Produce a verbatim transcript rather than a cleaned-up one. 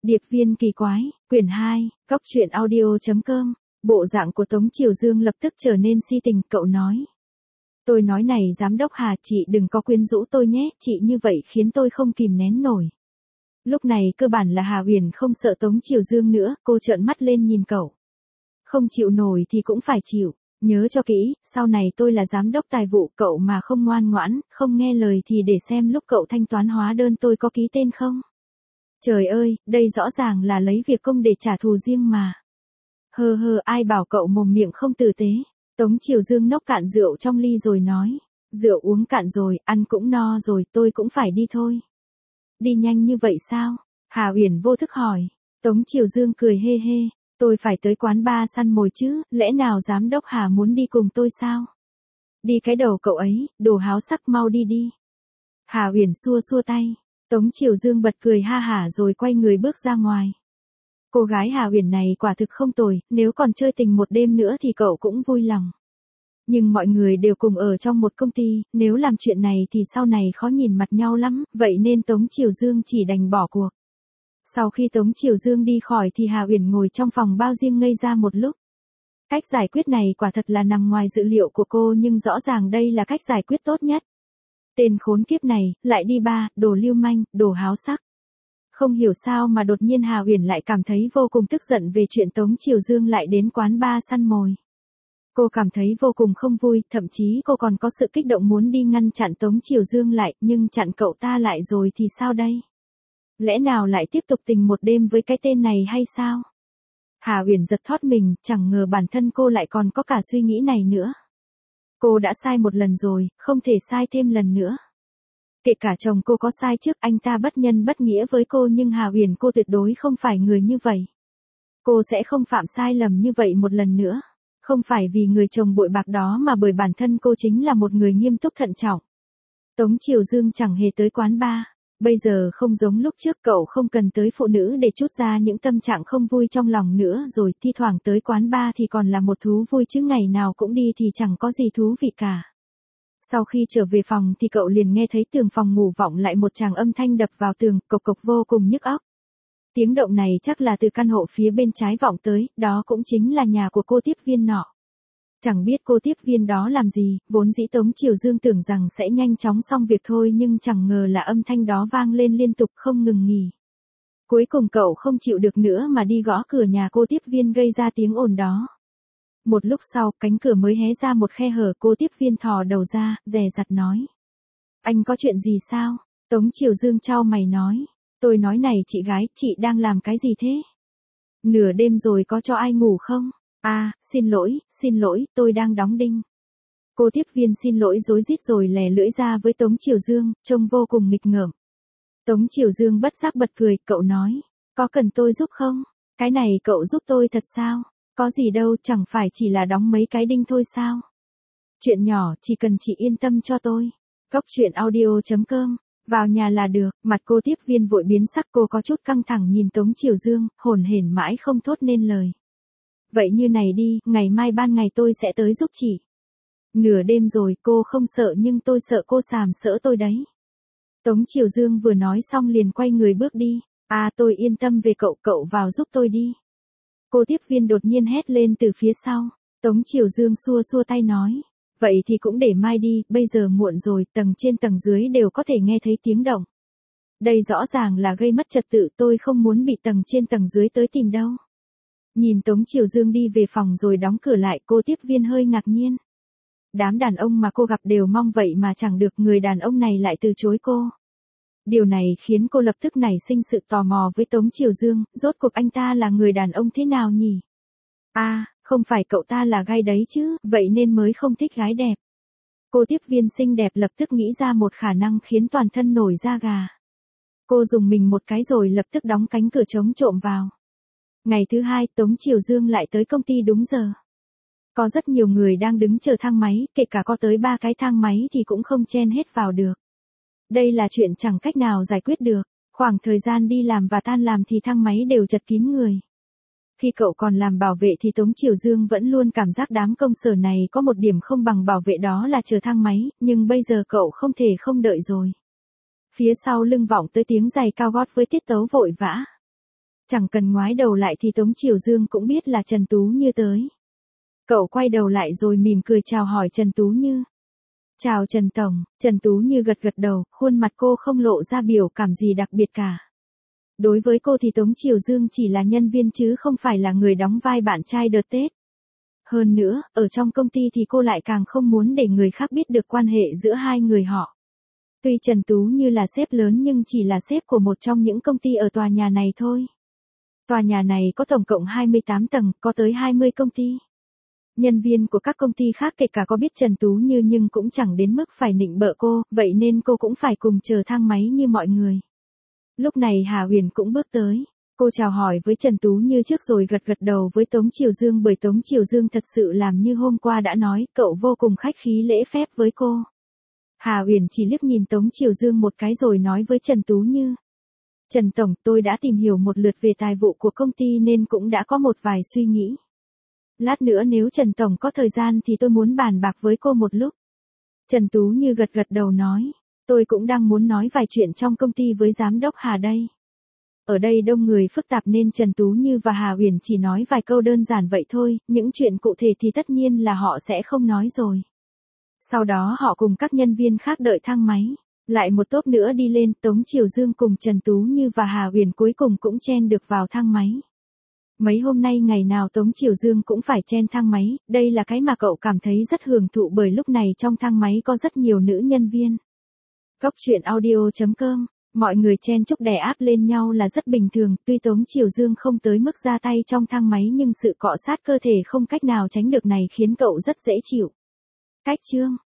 Điệp viên kỳ quái, quyển hai, góc truyện audio chấm com. Bộ dạng của Tống Triều Dương lập tức trở nên si tình, cậu nói. Tôi nói này giám đốc Hà, chị đừng có quyến rũ tôi nhé, chị như vậy khiến tôi không kìm nén nổi. Lúc này cơ bản là Hà Uyển không sợ Tống Triều Dương nữa, cô trợn mắt lên nhìn cậu. Không chịu nổi thì cũng phải chịu, nhớ cho kỹ, sau này tôi là giám đốc tài vụ, cậu mà không ngoan ngoãn, không nghe lời thì để xem lúc cậu thanh toán hóa đơn tôi có ký tên không. Trời ơi, đây rõ ràng là lấy việc công để trả thù riêng mà. Hơ hơ, ai bảo cậu mồm miệng không tử tế. Tống Triều Dương nốc cạn rượu trong ly rồi nói. Rượu uống cạn rồi, ăn cũng no rồi, tôi cũng phải đi thôi. Đi nhanh như vậy sao? Hà Uyển vô thức hỏi. Tống Triều Dương cười hê hê. Tôi phải tới quán bar săn mồi chứ, lẽ nào giám đốc Hà muốn đi cùng tôi sao? Đi cái đầu cậu ấy, đồ háo sắc, mau đi đi. Hà Uyển xua xua tay. Tống Triều Dương bật cười ha hả rồi quay người bước ra ngoài. Cô gái Hà Uyển này quả thực không tồi, nếu còn chơi tình một đêm nữa thì cậu cũng vui lòng. Nhưng mọi người đều cùng ở trong một công ty, nếu làm chuyện này thì sau này khó nhìn mặt nhau lắm, vậy nên Tống Triều Dương chỉ đành bỏ cuộc. Sau khi Tống Triều Dương đi khỏi thì Hà Uyển ngồi trong phòng bao riêng ngây ra một lúc. Cách giải quyết này quả thật là nằm ngoài dự liệu của cô, nhưng rõ ràng đây là cách giải quyết tốt nhất. Tên khốn kiếp này, lại đi ba, đồ lưu manh, đồ háo sắc. Không hiểu sao mà đột nhiên Hà Uyển lại cảm thấy vô cùng tức giận về chuyện Tống Triều Dương lại đến quán bar săn mồi. Cô cảm thấy vô cùng không vui, thậm chí cô còn có sự kích động muốn đi ngăn chặn Tống Triều Dương lại, nhưng chặn cậu ta lại rồi thì sao đây? Lẽ nào lại tiếp tục tình một đêm với cái tên này hay sao? Hà Uyển giật thót mình, chẳng ngờ bản thân cô lại còn có cả suy nghĩ này nữa. Cô đã sai một lần rồi, không thể sai thêm lần nữa. Kể cả chồng cô có sai trước, anh ta bất nhân bất nghĩa với cô, nhưng Hà Uyển cô tuyệt đối không phải người như vậy. Cô sẽ không phạm sai lầm như vậy một lần nữa. Không phải vì người chồng bội bạc đó mà bởi bản thân cô chính là một người nghiêm túc thận trọng. Tống Triều Dương chẳng hề tới quán bar. Bây giờ không giống lúc trước, cậu không cần tới phụ nữ để trút ra những tâm trạng không vui trong lòng nữa rồi, thi thoảng tới quán bar thì còn là một thú vui chứ ngày nào cũng đi thì chẳng có gì thú vị cả. Sau khi trở về phòng thì cậu liền nghe thấy tường phòng ngủ vọng lại một tràng âm thanh đập vào tường, cộc cộc vô cùng nhức óc. Tiếng động này chắc là từ căn hộ phía bên trái vọng tới, đó cũng chính là nhà của cô tiếp viên nọ. Chẳng biết cô tiếp viên đó làm gì, vốn dĩ Tống Triều Dương tưởng rằng sẽ nhanh chóng xong việc thôi, nhưng chẳng ngờ là âm thanh đó vang lên liên tục không ngừng nghỉ. Cuối cùng cậu không chịu được nữa mà đi gõ cửa nhà cô tiếp viên gây ra tiếng ồn đó. Một lúc sau, cánh cửa mới hé ra một khe hở, cô tiếp viên thò đầu ra, dè dặt nói. Anh có chuyện gì sao? Tống Triều Dương chau mày nói. Tôi nói này chị gái, chị đang làm cái gì thế? Nửa đêm rồi có cho ai ngủ không? À, xin lỗi, xin lỗi, tôi đang đóng đinh. Cô tiếp viên xin lỗi rối rít rồi lè lưỡi ra với Tống Triều Dương, trông vô cùng nghịch ngợm. Tống Triều Dương bất giác bật cười, cậu nói. Có cần tôi giúp không? Cái này cậu giúp tôi thật sao? Có gì đâu, chẳng phải chỉ là đóng mấy cái đinh thôi sao? Chuyện nhỏ, chỉ cần chị yên tâm cho tôi. Góc truyện audio chấm com. Vào nhà là được. Mặt cô tiếp viên vội biến sắc, cô có chút căng thẳng nhìn Tống Triều Dương, hổn hển mãi không thốt nên lời. Vậy như này đi, ngày mai ban ngày tôi sẽ tới giúp chị. Nửa đêm rồi, cô không sợ nhưng tôi sợ cô sàm sỡ tôi đấy. Tống Triều Dương vừa nói xong liền quay người bước đi. À, tôi yên tâm về cậu, cậu vào giúp tôi đi. Cô tiếp viên đột nhiên hét lên từ phía sau. Tống Triều Dương xua xua tay nói. Vậy thì cũng để mai đi, bây giờ muộn rồi, tầng trên tầng dưới đều có thể nghe thấy tiếng động. Đây rõ ràng là gây mất trật tự, tôi không muốn bị tầng trên tầng dưới tới tìm đâu. Nhìn Tống Triều Dương đi về phòng rồi đóng cửa lại, cô tiếp viên hơi ngạc nhiên. Đám đàn ông mà cô gặp đều mong vậy mà chẳng được, người đàn ông này lại từ chối cô. Điều này khiến cô lập tức nảy sinh sự tò mò với Tống Triều Dương, rốt cuộc anh ta là người đàn ông thế nào nhỉ? À, không phải cậu ta là gay đấy chứ, vậy nên mới không thích gái đẹp. Cô tiếp viên xinh đẹp lập tức nghĩ ra một khả năng khiến toàn thân nổi da gà. Cô dùng mình một cái rồi lập tức đóng cánh cửa chống trộm vào. Ngày thứ hai, Tống Triều Dương lại tới công ty đúng giờ. Có rất nhiều người đang đứng chờ thang máy, kể cả có tới ba cái thang máy thì cũng không chen hết vào được. Đây là chuyện chẳng cách nào giải quyết được. Khoảng thời gian đi làm và tan làm thì thang máy đều chật kín người. Khi cậu còn làm bảo vệ thì Tống Triều Dương vẫn luôn cảm giác đám công sở này có một điểm không bằng bảo vệ, đó là chờ thang máy, nhưng bây giờ cậu không thể không đợi rồi. Phía sau lưng vọng tới tiếng giày cao gót với tiết tấu vội vã. Chẳng cần ngoái đầu lại thì Tống Triều Dương cũng biết là Trần Tú Như tới. Cậu quay đầu lại rồi mỉm cười chào hỏi Trần Tú Như. Chào Trần Tổng, Trần Tú Như gật gật đầu, khuôn mặt cô không lộ ra biểu cảm gì đặc biệt cả. Đối với cô thì Tống Triều Dương chỉ là nhân viên chứ không phải là người đóng vai bạn trai đợt Tết. Hơn nữa, ở trong công ty thì cô lại càng không muốn để người khác biết được quan hệ giữa hai người họ. Tuy Trần Tú Như là sếp lớn nhưng chỉ là sếp của một trong những công ty ở tòa nhà này thôi. Tòa nhà này có tổng cộng hai mươi tám tầng, có tới hai mươi công ty. Nhân viên của các công ty khác kể cả có biết Trần Tú Như nhưng cũng chẳng đến mức phải nịnh bợ cô, vậy nên cô cũng phải cùng chờ thang máy như mọi người. Lúc này Hà Huyền cũng bước tới. Cô chào hỏi với Trần Tú Như trước rồi gật gật đầu với Tống Triều Dương bởi Tống Triều Dương thật sự làm như hôm qua đã nói, cậu vô cùng khách khí lễ phép với cô. Hà Huyền chỉ liếc nhìn Tống Triều Dương một cái rồi nói với Trần Tú Như. Trần Tổng, tôi đã tìm hiểu một lượt về tài vụ của công ty nên cũng đã có một vài suy nghĩ. Lát nữa nếu Trần Tổng có thời gian thì tôi muốn bàn bạc với cô một lúc. Trần Tú Như gật gật đầu nói, tôi cũng đang muốn nói vài chuyện trong công ty với giám đốc Hà đây. Ở đây đông người phức tạp nên Trần Tú Như và Hà Huyền chỉ nói vài câu đơn giản vậy thôi, những chuyện cụ thể thì tất nhiên là họ sẽ không nói rồi. Sau đó họ cùng các nhân viên khác đợi thang máy. Lại một tốp nữa đi lên, Tống Triều Dương cùng Trần Tú Như và Hà Huyền cuối cùng cũng chen được vào thang máy. Mấy hôm nay ngày nào Tống Triều Dương cũng phải chen thang máy, đây là cái mà cậu cảm thấy rất hưởng thụ bởi lúc này trong thang máy có rất nhiều nữ nhân viên. Cốc truyện audio chấm com, mọi người chen chúc đè áp lên nhau là rất bình thường, tuy Tống Triều Dương không tới mức ra tay trong thang máy nhưng sự cọ sát cơ thể không cách nào tránh được này khiến cậu rất dễ chịu. Cách chương